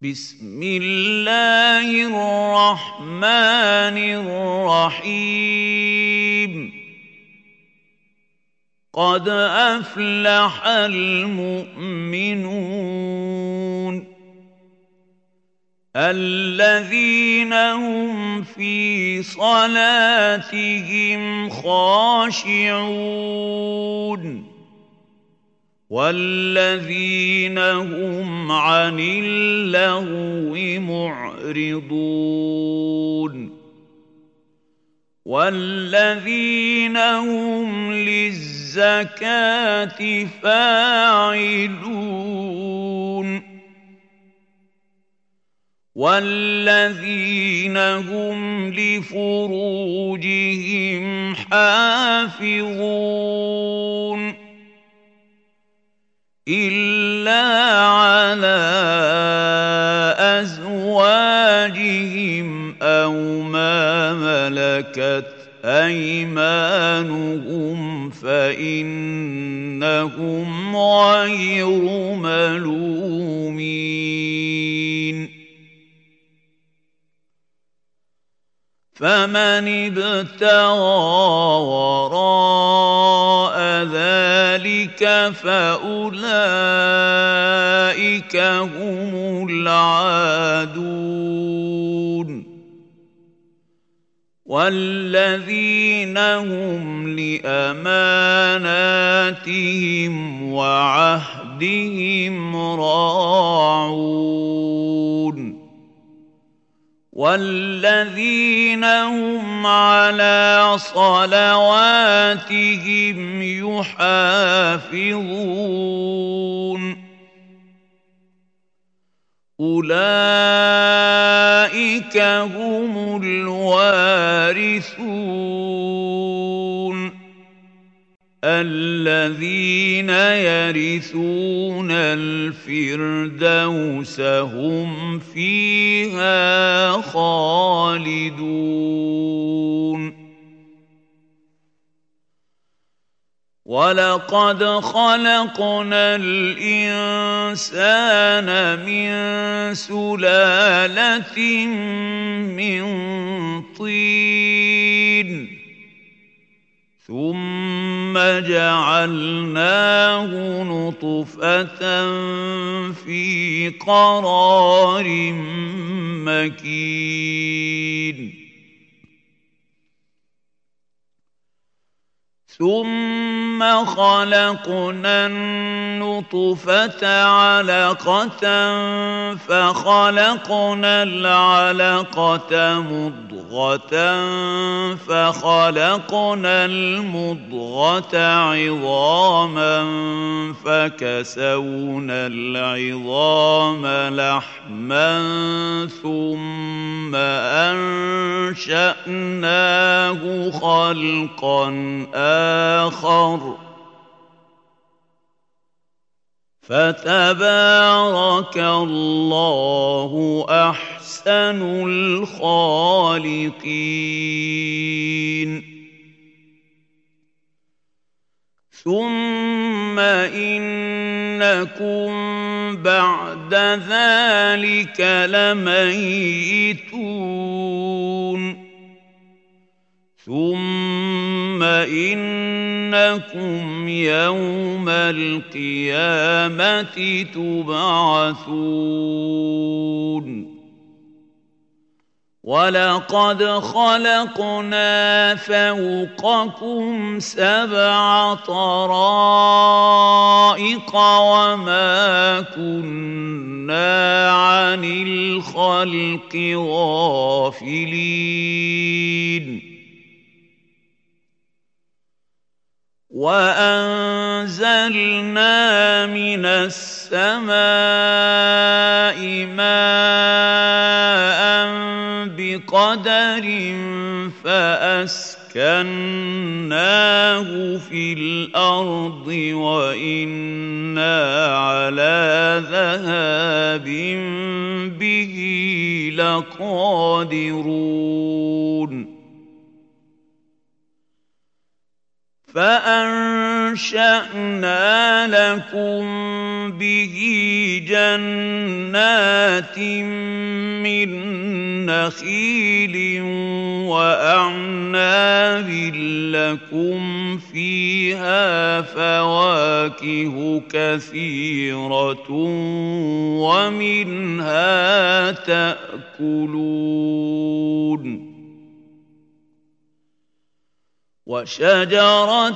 بسم الله الرحمن الرحيم قد أفلح المؤمنون الذين هم في صلاتهم خاشعون والذين هم عن اللغو معرضون والذين هم للزكاة فاعلون والذين هم لفروجهم حافظون إلا على أزواجهم أو ما ملكت أيمانهم فإنهم غير ملومين فمن ابتغى وراء ذلك فأولئك هم العادون والذين هم لأماناتهم وعهدهم راعون والذين هم على صلواتهم يحافظون أولئك هم الوارثون الذين يرثون الفردوس هم فيها خالدون ولقد خلقنا الإنسان من سلالة من طين ثم جعلناه نطفة في قرار مكين ثم خلقنا النطفة علقة فخلقنا العلقة مضغة فخلقنا المضغة عظاما فكسونا العظام لحما ثم أنشأناه خلقا آخر فتبارك الله أحسن الخالقين ثم إنكم بعد ذلك لميتون ثم إنكم يوم القيامة تبعثون ولقد خلقنا فوقكم 7 طرائق وما كنا عن الخلق غافلين وأنزلنا من السماء ماء بقدر فأسكناه في الأرض وإنا على ذهاب به لقادرون فأنشأنا لكم به جنات من نخيل وأعناب لكم فيها فواكه كثيرة ومنها تأكلون وشجرة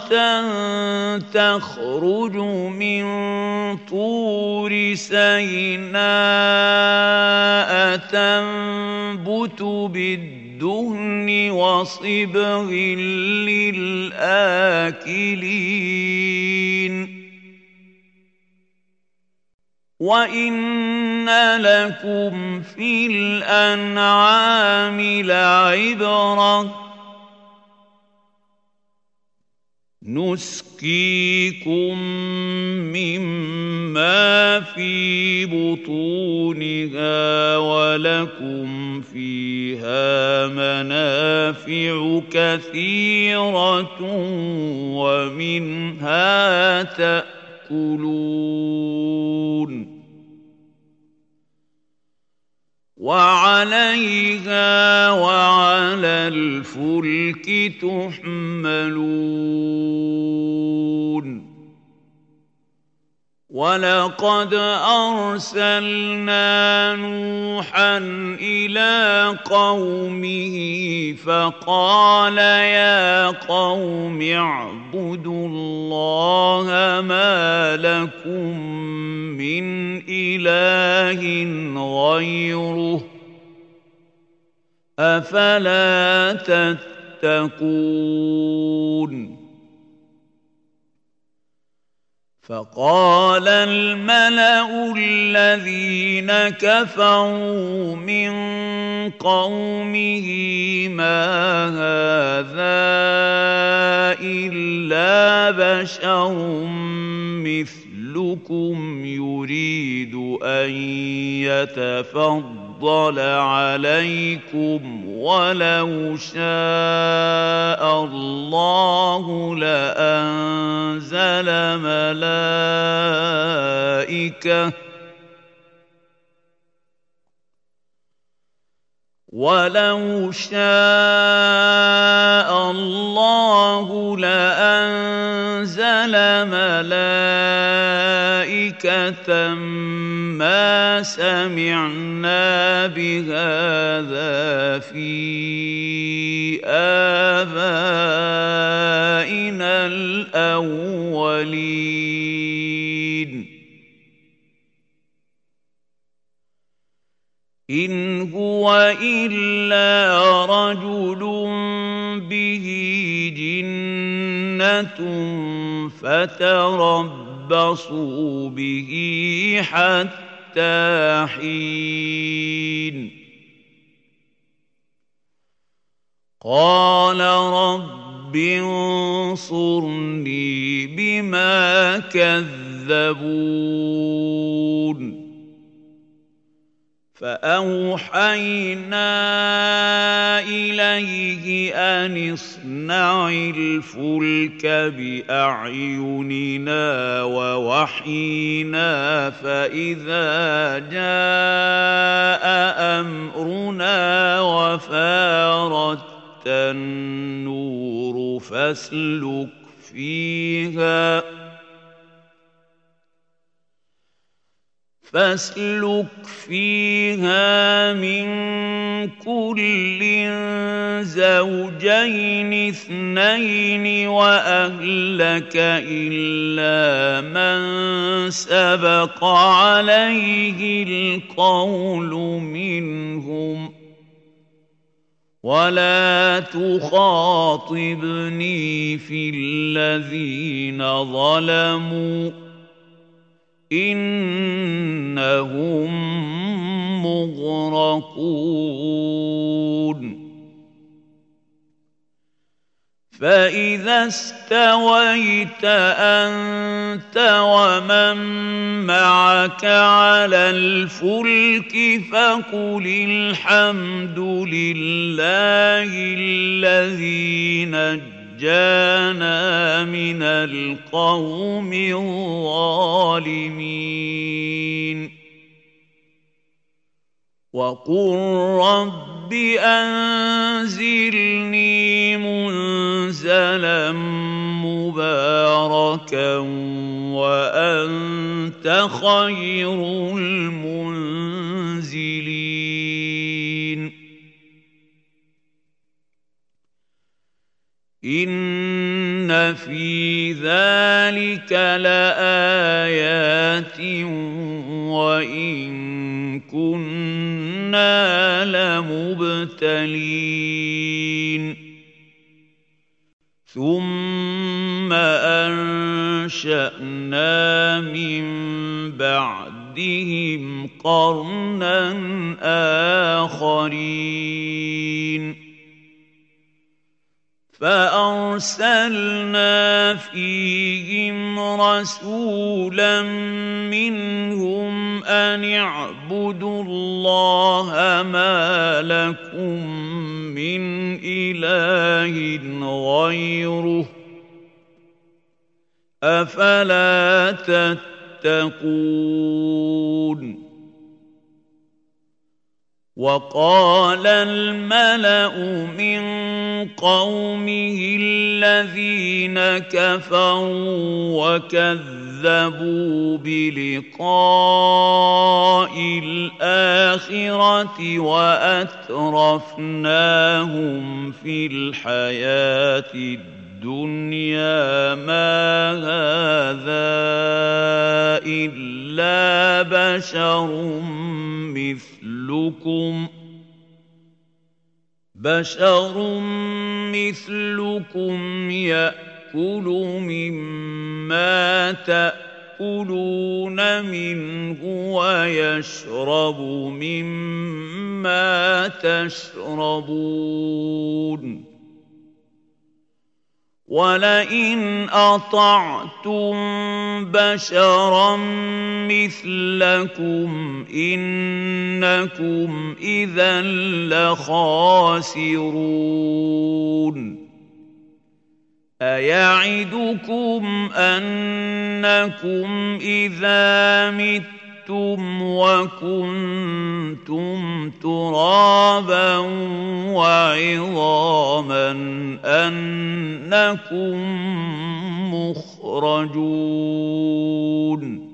تخرج من طور سيناء تنبت بالدهن وصبغ للآكلين وإن لكم في الأنعام لعبرة نسقيكم مما في بطونها ولكم فيها منافع كثيرة ومنها تأكلون وعليها وعلى الفلك تحملون ولقد أرسلنا نوحا إلى قومه فقال يا قوم اعبدوا الله ما لكم من إله غيره أفلا تتقون فقال الملأ الذين كفروا من قومه ما هذا إلا بشر مثلكم يريد أن يتفضل عليكم ولو شاء الله لأنزل ملائكة ما سمعنا بهذا في آبائنا الأولين إن هو إلا رجل به جنة فتربصوا به حتى حين قال رب انصرني بما كذبون فأوحينا إليه أن اصنع الفلك بأعيننا ووحينا فإذا جاء أمرنا وفارت النور فاسلك فيها من كل زوجين اثنين وأهلك إلا من سبق عليه القول منهم ولا تخاطبني في الذين ظلموا إنهم مغرقون فإذا استويت أنت ومن معك على الفلك فقل الحمد لله الذي نجانا ونجانا من القوم الظالمين وقل رب أنزلني منزلا مباركا وأنت خير المنزلين إن في ذلك لآيات وإن كنا لمبتلين ثم أنشأنا من بعدهم قرنا آخرين فأرسلنا فيهم رسولا منهم أن اعبدوا الله ما لكم من إله غيره أفلا تتقون وقال الملأ من قومه الذين كفروا وكذبوا بلقاء الآخرة وأترفناهم في الحياة الدنيا ما هذا إلا بشر مثلكم يأكل مما تأكلون منه ويشرب مما تشربون ولئن أطعتم بشرا مثلكم إنكم إذا لخاسرون أيعدكم أنكم إذا متم وكنتم ترابا وعظاما أنكم مخرجون